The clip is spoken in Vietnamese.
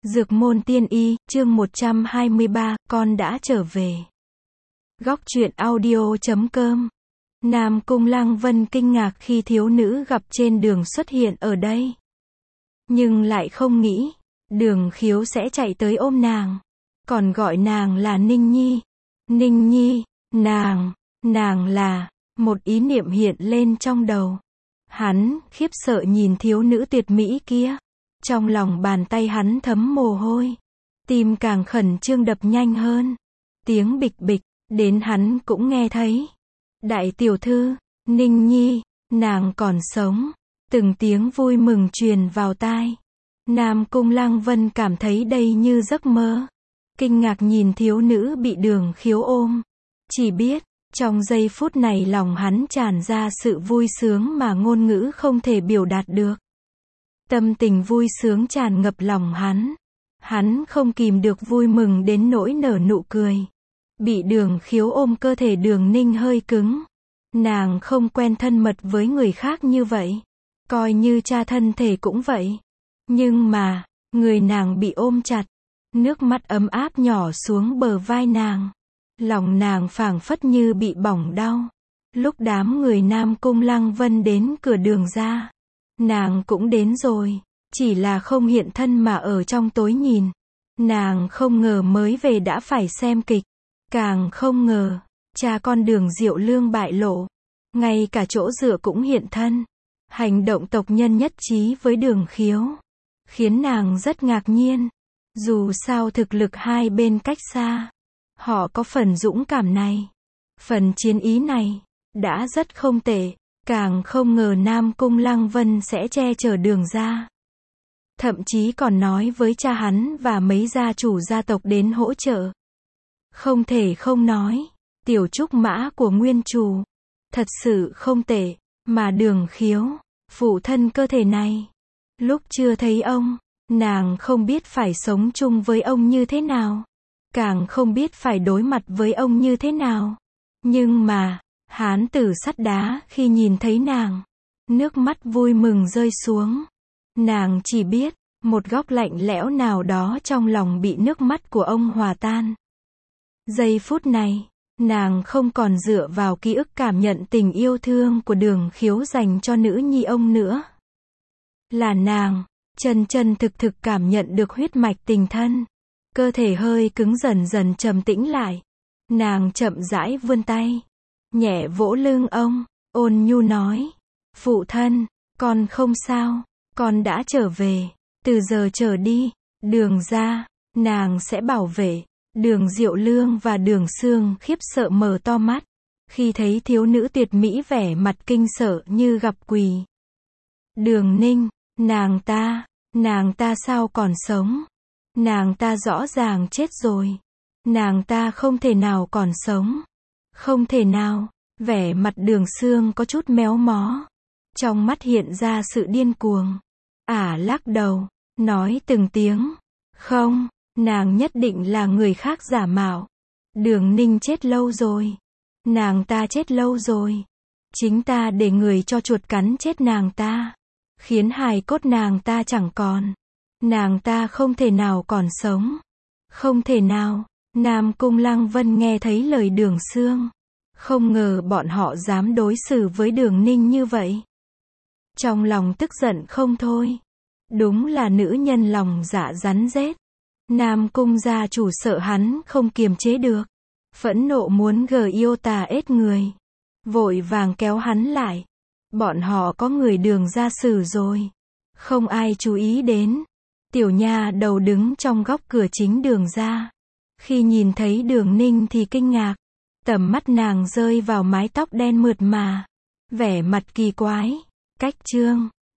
Dược môn tiên y, chương 123, con đã trở về. Góc truyện audio.com. Nam Cung Lăng Vân kinh ngạc khi thiếu nữ gặp trên đường xuất hiện ở đây. Nhưng lại không nghĩ, Đường Khiếu sẽ chạy tới ôm nàng. Còn gọi nàng là Ninh Nhi. Ninh Nhi, nàng là, một ý niệm hiện lên trong đầu. Hắn, khiếp sợ nhìn thiếu nữ tuyệt mỹ kia. Trong lòng bàn tay hắn thấm mồ hôi. Tim càng khẩn trương đập nhanh hơn. Tiếng bịch bịch, đến hắn cũng nghe thấy. Đại tiểu thư, Ninh Nhi, nàng còn sống. Từng tiếng vui mừng truyền vào tai. Nam Cung Lăng Vân cảm thấy đây như giấc mơ. Kinh ngạc nhìn thiếu nữ bị Đường Khiếu ôm. Chỉ biết, trong giây phút này lòng hắn tràn ra sự vui sướng mà ngôn ngữ không thể biểu đạt được. Tâm tình vui sướng tràn ngập lòng hắn. Hắn không kìm được vui mừng đến nỗi nở nụ cười. Bị Đường Khiếu ôm cơ thể Đường Ninh hơi cứng. Nàng không quen thân mật với người khác như vậy. Coi như cha thân thể cũng vậy. Nhưng mà, người nàng bị ôm chặt. Nước mắt ấm áp nhỏ xuống bờ vai nàng. Lòng nàng phảng phất như bị bỏng đau. Lúc đám người Nam Cung Lăng Vân đến cửa Đường ra. Nàng cũng đến rồi. Chỉ là không hiện thân mà ở trong tối nhìn. Nàng không ngờ mới về đã phải xem kịch. Càng không ngờ, cha con Đường Diệu Lương bại lộ. Ngay cả chỗ dựa cũng hiện thân. Hành động tộc nhân nhất trí với Đường Khiếu. Khiến nàng rất ngạc nhiên. Dù sao thực lực hai bên cách xa. Họ có phần dũng cảm này. Phần chiến ý này. Đã rất không tệ. Càng không ngờ Nam Cung Lăng Vân sẽ che chở Đường ra. Thậm chí còn nói với cha hắn và mấy gia chủ gia tộc đến hỗ trợ. Không thể không nói. Tiểu trúc mã của nguyên chủ. Thật sự không tệ. Mà Đường Khiếu, phụ thân cơ thể này. Lúc chưa thấy ông, nàng không biết phải sống chung với ông như thế nào. Càng không biết phải đối mặt với ông như thế nào. Nhưng mà, hán tử sắt đá khi nhìn thấy nàng. Nước mắt vui mừng rơi xuống. Nàng chỉ biết, một góc lạnh lẽo nào đó trong lòng bị nước mắt của ông hòa tan. Giây phút này, nàng không còn dựa vào ký ức cảm nhận tình yêu thương của Đường Khiếu dành cho nữ nhi ông nữa. Là nàng, chân chân thực thực cảm nhận được huyết mạch tình thân. Cơ thể hơi cứng dần dần trầm tĩnh lại. Nàng chậm rãi vươn tay. Nhẹ vỗ lưng ông, ôn nhu nói. Phụ thân, con không sao, con đã trở về. Từ giờ trở đi, Đường ra, nàng sẽ bảo vệ. Đường Diệu Lương và Đường Sương khiếp sợ mở to mắt. Khi thấy thiếu nữ tuyệt mỹ vẻ mặt kinh sợ như gặp quỷ. Đường Ninh, nàng ta sao còn sống? Nàng ta rõ ràng chết rồi. Nàng ta không thể nào còn sống. Không thể nào. Vẻ mặt Đường Sương có chút méo mó. Trong mắt hiện ra sự điên cuồng. Lắc đầu, nói từng tiếng. Không, nàng nhất định là người khác giả mạo. Đường Ninh chết lâu rồi. Nàng ta chết lâu rồi. Chính ta để người cho chuột cắn chết nàng ta. Khiến hài cốt nàng ta chẳng còn. Nàng ta không thể nào còn sống. Không thể nào. Nam Cung Lăng Vân nghe thấy lời Đường Sương. Không ngờ bọn họ dám đối xử với Đường Ninh như vậy. Trong lòng tức giận không thôi. Đúng là nữ nhân lòng dạ rắn rết. Nam Cung gia chủ sợ hắn không kiềm chế được. Phẫn nộ muốn yêu tà ết người. Vội vàng kéo hắn lại. Bọn họ có người Đường gia xử rồi. Không ai chú ý đến. Tiểu nha đầu đứng trong góc cửa chính Đường ra. Khi nhìn thấy Đường Ninh thì kinh ngạc. Tầm mắt nàng rơi vào mái tóc đen mượt mà. Vẻ mặt kỳ quái. Cách trương.